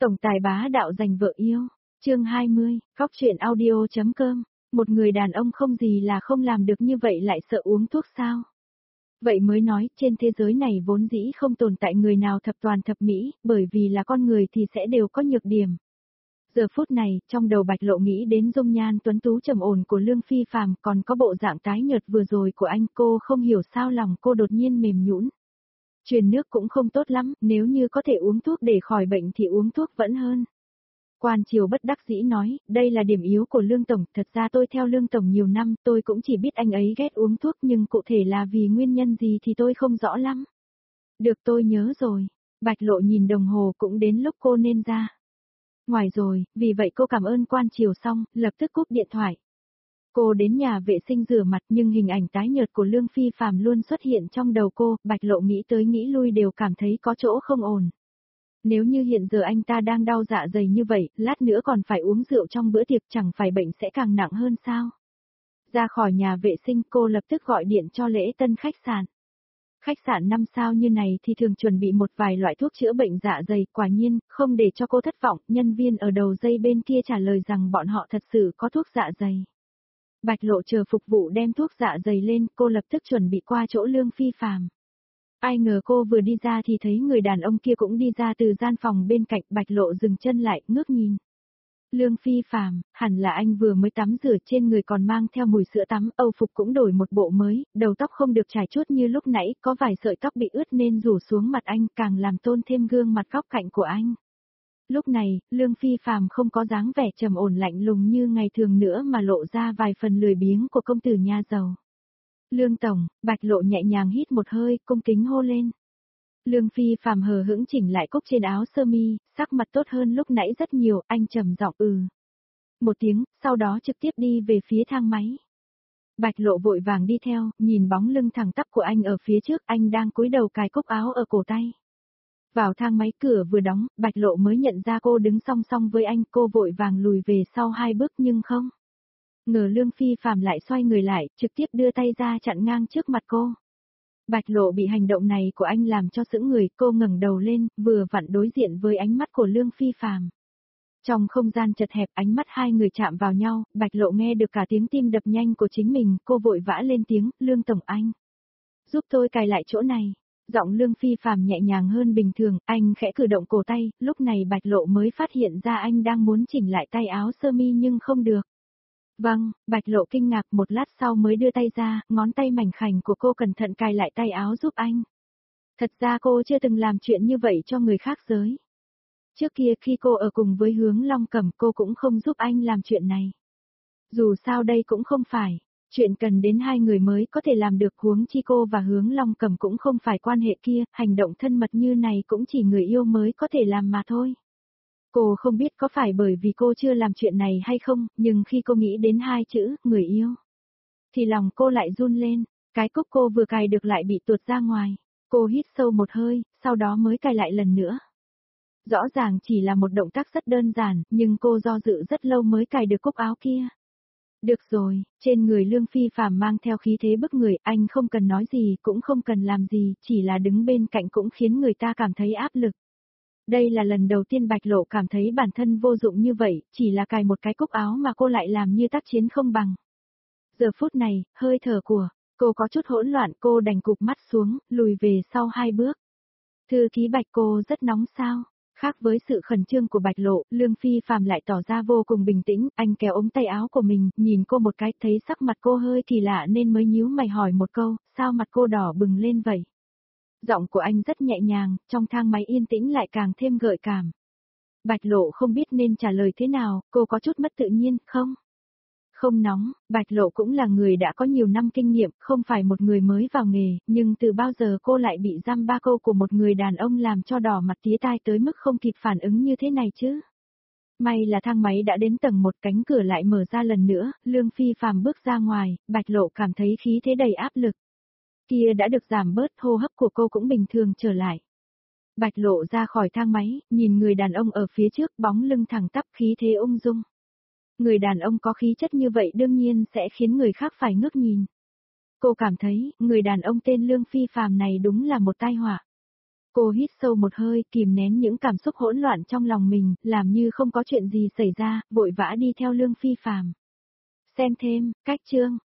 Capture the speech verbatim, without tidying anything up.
Tổng tài bá đạo giành vợ yêu. Chương hai mươi, Góc truyện audio chấm com. Một người đàn ông không gì là không làm được như vậy lại sợ uống thuốc sao? Vậy mới nói, trên thế giới này vốn dĩ không tồn tại người nào thập toàn thập mỹ, bởi vì là con người thì sẽ đều có nhược điểm. Giờ phút này, trong đầu Bạch Lộ nghĩ đến dung nhan tuấn tú trầm ổn của Lương Phi Phàm, còn có bộ dạng tái nhợt vừa rồi của anh, cô không hiểu sao lòng cô đột nhiên mềm nhũn. Truyền nước cũng không tốt lắm, nếu như có thể uống thuốc để khỏi bệnh thì uống thuốc vẫn hơn. Quan Triều bất đắc dĩ nói, đây là điểm yếu của Lương Tổng, thật ra tôi theo Lương Tổng nhiều năm, tôi cũng chỉ biết anh ấy ghét uống thuốc nhưng cụ thể là vì nguyên nhân gì thì tôi không rõ lắm. Được, tôi nhớ rồi. Bạch Lộ nhìn đồng hồ, cũng đến lúc cô nên ra ngoài rồi, vì vậy cô cảm ơn Quan Triều xong, lập tức cúp điện thoại. Cô đến nhà vệ sinh rửa mặt nhưng hình ảnh tái nhợt của Lương Phi Phàm luôn xuất hiện trong đầu cô, Bạch Lộ nghĩ tới nghĩ lui đều cảm thấy có chỗ không ổn. Nếu như hiện giờ anh ta đang đau dạ dày như vậy, lát nữa còn phải uống rượu trong bữa tiệc, chẳng phải bệnh sẽ càng nặng hơn sao? Ra khỏi nhà vệ sinh, cô lập tức gọi điện cho Lễ Tân khách sạn. Khách sạn năm sao như này thì thường chuẩn bị một vài loại thuốc chữa bệnh dạ dày, quả nhiên, không để cho cô thất vọng, nhân viên ở đầu dây bên kia trả lời rằng bọn họ thật sự có thuốc dạ dày. Bạch Lộ chờ phục vụ đem thuốc dạ dày lên, cô lập tức chuẩn bị qua chỗ Lương Phi Phàm. Ai ngờ cô vừa đi ra thì thấy người đàn ông kia cũng đi ra từ gian phòng bên cạnh, Bạch Lộ dừng chân lại, ngước nhìn. Lương Phi Phàm, hẳn là anh vừa mới tắm rửa, trên người còn mang theo mùi sữa tắm, âu phục cũng đổi một bộ mới, đầu tóc không được chải chuốt như lúc nãy, có vài sợi tóc bị ướt nên rủ xuống mặt anh, càng làm tôn thêm gương mặt góc cạnh của anh. Lúc này, Lương Phi Phàm không có dáng vẻ trầm ổn lạnh lùng như ngày thường nữa mà lộ ra vài phần lười biếng của công tử nhà giàu. Lương Tổng, Bạch Lộ nhẹ nhàng hít một hơi, cung kính hô lên. Lương Phi Phàm hờ hững chỉnh lại cúc trên áo sơ mi, sắc mặt tốt hơn lúc nãy rất nhiều, anh trầm giọng ừ. Một tiếng, sau đó trực tiếp đi về phía thang máy. Bạch Lộ vội vàng đi theo, nhìn bóng lưng thẳng tắp của anh ở phía trước, anh đang cúi đầu cài cúc áo ở cổ tay. Vào thang máy, cửa vừa đóng, Bạch Lộ mới nhận ra cô đứng song song với anh, cô vội vàng lùi về sau hai bước nhưng không ngờ Lương Phi Phàm lại xoay người lại, trực tiếp đưa tay ra chặn ngang trước mặt cô. Bạch Lộ bị hành động này của anh làm cho sững người, cô ngẩng đầu lên, vừa vặn đối diện với ánh mắt của Lương Phi Phàm. Trong không gian chật hẹp, ánh mắt hai người chạm vào nhau, Bạch Lộ nghe được cả tiếng tim đập nhanh của chính mình, cô vội vã lên tiếng, Lương Tổng anh. Giúp tôi cài lại chỗ này. Giọng Lương Phi Phàm nhẹ nhàng hơn bình thường, anh khẽ cử động cổ tay, lúc này Bạch Lộ mới phát hiện ra anh đang muốn chỉnh lại tay áo sơ mi nhưng không được. Vâng, Bạch Lộ kinh ngạc, một lát sau mới đưa tay ra, ngón tay mảnh khảnh của cô cẩn thận cài lại tay áo giúp anh. Thật ra cô chưa từng làm chuyện như vậy cho người khác giới. Trước kia khi cô ở cùng với Hướng Long Cẩm, cô cũng không giúp anh làm chuyện này. Dù sao đây cũng không phải chuyện cần đến hai người mới có thể làm được, huống chi cô và Hướng Long Cẩm cũng không phải quan hệ kia, hành động thân mật như này cũng chỉ người yêu mới có thể làm mà thôi. Cô không biết có phải bởi vì cô chưa làm chuyện này hay không, nhưng khi cô nghĩ đến hai chữ, người yêu, thì lòng cô lại run lên, cái cúc cô vừa cài được lại bị tuột ra ngoài. Cô hít sâu một hơi, sau đó mới cài lại lần nữa. Rõ ràng chỉ là một động tác rất đơn giản, nhưng cô do dự rất lâu mới cài được cúc áo kia. Được rồi, trên người Lương Phi Phàm mang theo khí thế bức người, anh không cần nói gì, cũng không cần làm gì, chỉ là đứng bên cạnh cũng khiến người ta cảm thấy áp lực. Đây là lần đầu tiên Bạch Lộ cảm thấy bản thân vô dụng như vậy, chỉ là cài một cái cúc áo mà cô lại làm như tác chiến không bằng. Giờ phút này, hơi thở của cô có chút hỗn loạn, cô đành cụp mắt xuống, lùi về sau hai bước. Thư ký Bạch, cô rất nóng sao? Khác với sự khẩn trương của Bạch Lộ, Lương Phi Phàm lại tỏ ra vô cùng bình tĩnh, anh kéo ống tay áo của mình, nhìn cô một cái, thấy sắc mặt cô hơi kỳ lạ nên mới nhíu mày hỏi một câu, sao mặt cô đỏ bừng lên vậy? Giọng của anh rất nhẹ nhàng, trong thang máy yên tĩnh lại càng thêm gợi cảm. Bạch Lộ không biết nên trả lời thế nào, cô có chút mất tự nhiên, không? Không nóng, Bạch Lộ cũng là người đã có nhiều năm kinh nghiệm, không phải một người mới vào nghề, nhưng từ bao giờ cô lại bị dăm ba câu của một người đàn ông làm cho đỏ mặt tía tai tới mức không kịp phản ứng như thế này chứ? May là thang máy đã đến tầng một, cánh cửa lại mở ra lần nữa, Lương Phi Phàm bước ra ngoài, Bạch Lộ cảm thấy khí thế đầy áp lực. Kia đã được giảm bớt, hô hấp của cô cũng bình thường trở lại. Bạch Lộ ra khỏi thang máy, nhìn người đàn ông ở phía trước, bóng lưng thẳng tắp, khí thế ung dung. Người đàn ông có khí chất như vậy đương nhiên sẽ khiến người khác phải ngước nhìn. Cô cảm thấy, người đàn ông tên Lương Phi Phàm này đúng là một tai họa. Cô hít sâu một hơi, kìm nén những cảm xúc hỗn loạn trong lòng mình, làm như không có chuyện gì xảy ra, vội vã đi theo Lương Phi Phàm. Xem thêm, cách chương,